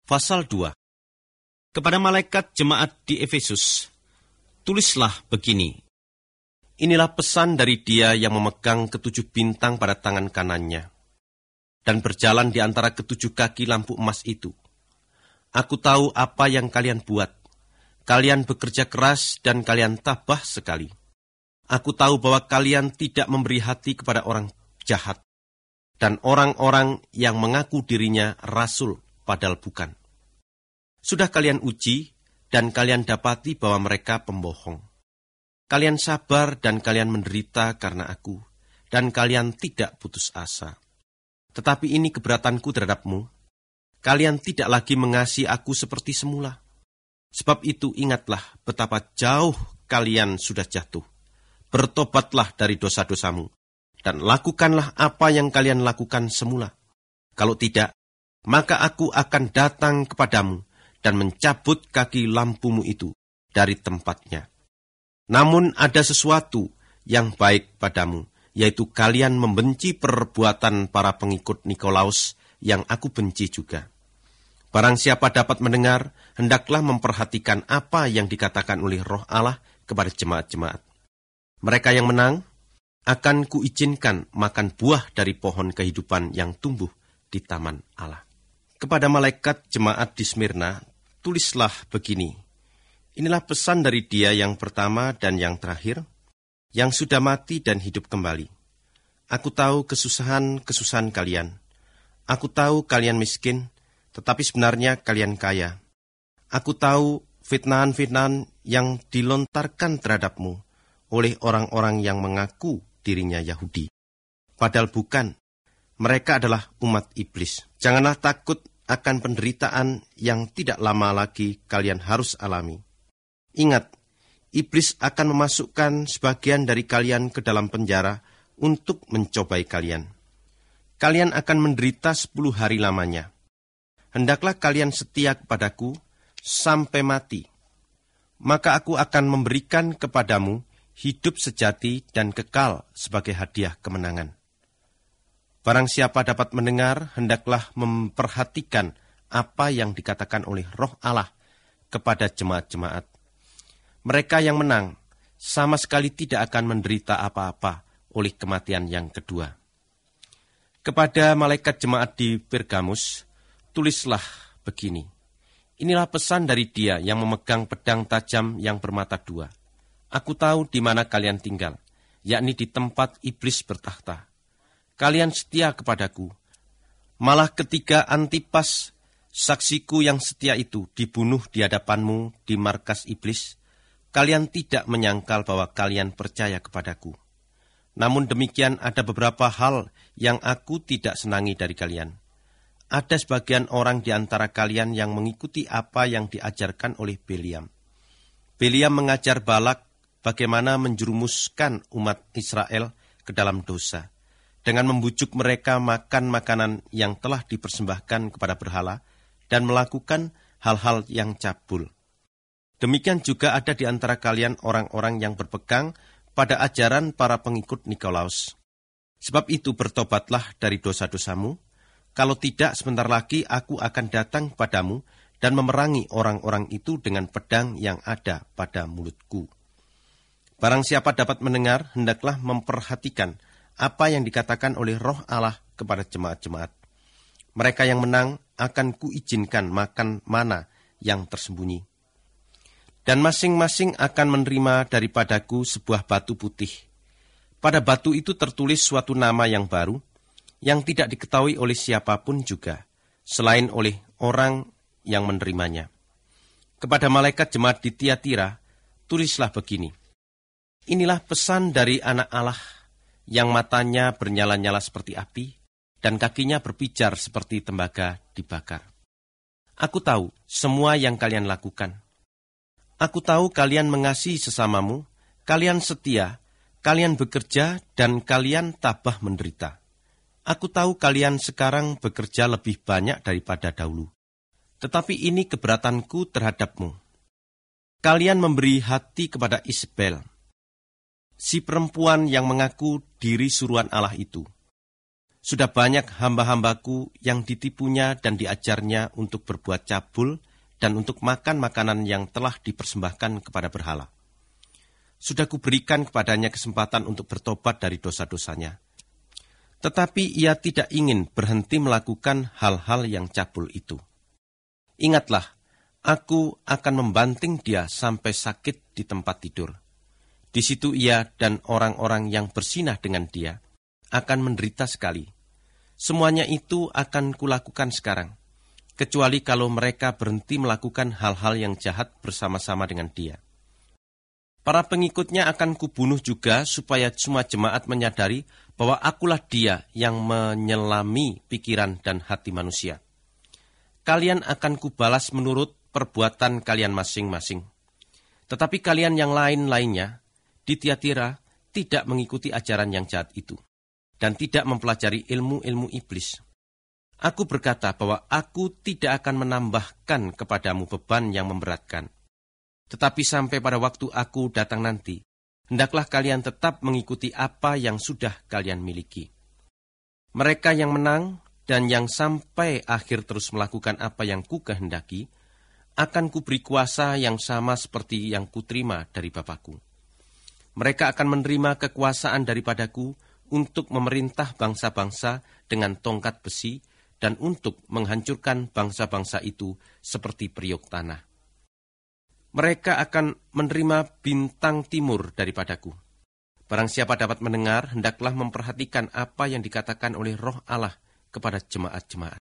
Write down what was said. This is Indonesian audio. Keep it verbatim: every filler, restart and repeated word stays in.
Pasal dua. Kepada malaikat jemaat di Efesus, tulislah begini. Inilah pesan dari Dia yang memegang ketujuh bintang pada tangan kanannya dan berjalan di antara ketujuh kaki lampu emas itu. Aku tahu apa yang kalian buat. Kalian bekerja keras dan kalian tabah sekali. Aku tahu bahwa kalian tidak memberi hati kepada orang jahat dan orang-orang yang mengaku dirinya rasul padahal bukan. Sudah kalian uji dan kalian dapati bahwa mereka pembohong. Kalian sabar dan kalian menderita karena aku, dan kalian tidak putus asa. Tetapi ini keberatanku terhadapmu. Kalian tidak lagi mengasihi aku seperti semula. Sebab itu ingatlah betapa jauh kalian sudah jatuh. Bertobatlah dari dosa-dosamu, dan lakukanlah apa yang kalian lakukan semula. Kalau tidak, maka aku akan datang kepadamu dan mencabut kaki lampumu itu dari tempatnya. Namun ada sesuatu yang baik padamu, yaitu kalian membenci perbuatan para pengikut Nikolaus yang aku benci juga. Barang siapa dapat mendengar, hendaklah memperhatikan apa yang dikatakan oleh Roh Allah kepada jemaat-jemaat. Mereka yang menang, akan kuizinkan makan buah dari pohon kehidupan yang tumbuh di taman Allah. Kepada malaikat jemaat di Smyrna, tulislah begini. Inilah pesan dari Dia yang pertama dan yang terakhir, yang sudah mati dan hidup kembali. Aku tahu kesusahan-kesusahan kalian. Aku tahu kalian miskin, tetapi sebenarnya kalian kaya. Aku tahu fitnahan-fitnahan yang dilontarkan terhadapmu oleh orang-orang yang mengaku dirinya Yahudi. Padahal bukan, mereka adalah umat iblis. Janganlah takut akan penderitaan yang tidak lama lagi kalian harus alami. Ingat, iblis akan memasukkan sebagian dari kalian ke dalam penjara untuk mencobai kalian. Kalian akan menderita sepuluh hari lamanya. Hendaklah kalian setia kepadaku sampai mati. Maka aku akan memberikan kepadamu hidup sejati dan kekal sebagai hadiah kemenangan. Barang siapa dapat mendengar, hendaklah memperhatikan apa yang dikatakan oleh Roh Allah kepada jemaat-jemaat. Mereka yang menang sama sekali tidak akan menderita apa-apa oleh kematian yang kedua. Kepada malaikat jemaat di Pergamus, tulislah begini. Inilah pesan dari Dia yang memegang pedang tajam yang bermata dua. Aku tahu di mana kalian tinggal, yakni di tempat iblis bertakhta. Kalian setia kepadaku. Malah ketika Antipas, saksiku yang setia itu, dibunuh di hadapanmu di markas iblis, kalian tidak menyangkal bahwa kalian percaya kepadaku. Namun demikian ada beberapa hal yang aku tidak senangi dari kalian. Ada sebagian orang di antara kalian yang mengikuti apa yang diajarkan oleh Beliam. Beliam mengajar Balak bagaimana menjerumuskan umat Israel ke dalam dosa, dengan membujuk mereka makan makanan yang telah dipersembahkan kepada berhala dan melakukan hal-hal yang cabul. Demikian juga ada di antara kalian orang-orang yang berpegang pada ajaran para pengikut Nikolaus. Sebab itu bertobatlah dari dosa-dosamu, kalau tidak sebentar lagi aku akan datang padamu dan memerangi orang-orang itu dengan pedang yang ada pada mulutku. Barang siapa dapat mendengar, hendaklah memperhatikan apa yang dikatakan oleh Roh Allah kepada jemaat-jemaat. Mereka yang menang akan kuizinkan makan mana yang tersembunyi. Dan masing-masing akan menerima daripadaku sebuah batu putih. Pada batu itu tertulis suatu nama yang baru, yang tidak diketahui oleh siapapun juga, selain oleh orang yang menerimanya. Kepada malaikat jemaat di Tiatira, tulislah begini. Inilah pesan dari anak Allah, yang matanya bernyala-nyala seperti api, dan kakinya berpijar seperti tembaga dibakar. Aku tahu semua yang kalian lakukan. Aku tahu kalian mengasihi sesamamu, kalian setia, kalian bekerja, dan kalian tabah menderita. Aku tahu kalian sekarang bekerja lebih banyak daripada dahulu. Tetapi ini keberatanku terhadapmu. Kalian memberi hati kepada Isabel, si perempuan yang mengaku diri suruhan Allah itu. Sudah banyak hamba-hambaku yang ditipunya dan diajarnya untuk berbuat cabul dan untuk makan makanan yang telah dipersembahkan kepada berhala. Sudah kuberikan kepadanya kesempatan untuk bertobat dari dosa-dosanya. Tetapi ia tidak ingin berhenti melakukan hal-hal yang cabul itu. Ingatlah, aku akan membanting dia sampai sakit di tempat tidur. Di situ ia dan orang-orang yang bersinah dengan dia akan menderita sekali. Semuanya itu akan kulakukan sekarang, kecuali kalau mereka berhenti melakukan hal-hal yang jahat bersama-sama dengan dia. Para pengikutnya akan kubunuh juga supaya semua jemaat menyadari bahwa akulah dia yang menyelami pikiran dan hati manusia. Kalian akan kubalas menurut perbuatan kalian masing-masing. Tetapi kalian yang lain-lainnya di Tiatira tidak mengikuti ajaran yang jahat itu dan tidak mempelajari ilmu-ilmu iblis. Aku berkata bahwa aku tidak akan menambahkan kepadamu beban yang memberatkan. Tetapi sampai pada waktu aku datang nanti, hendaklah kalian tetap mengikuti apa yang sudah kalian miliki. Mereka yang menang dan yang sampai akhir terus melakukan apa yang kukehendaki, akan kuberi kuasa yang sama seperti yang kuterima dari Bapakku. Mereka akan menerima kekuasaan daripadaku untuk memerintah bangsa-bangsa dengan tongkat besi dan untuk menghancurkan bangsa-bangsa itu seperti periuk tanah. Mereka akan menerima bintang timur daripadaku. Barang siapa dapat mendengar, hendaklah memperhatikan apa yang dikatakan oleh Roh Allah kepada jemaat-jemaat.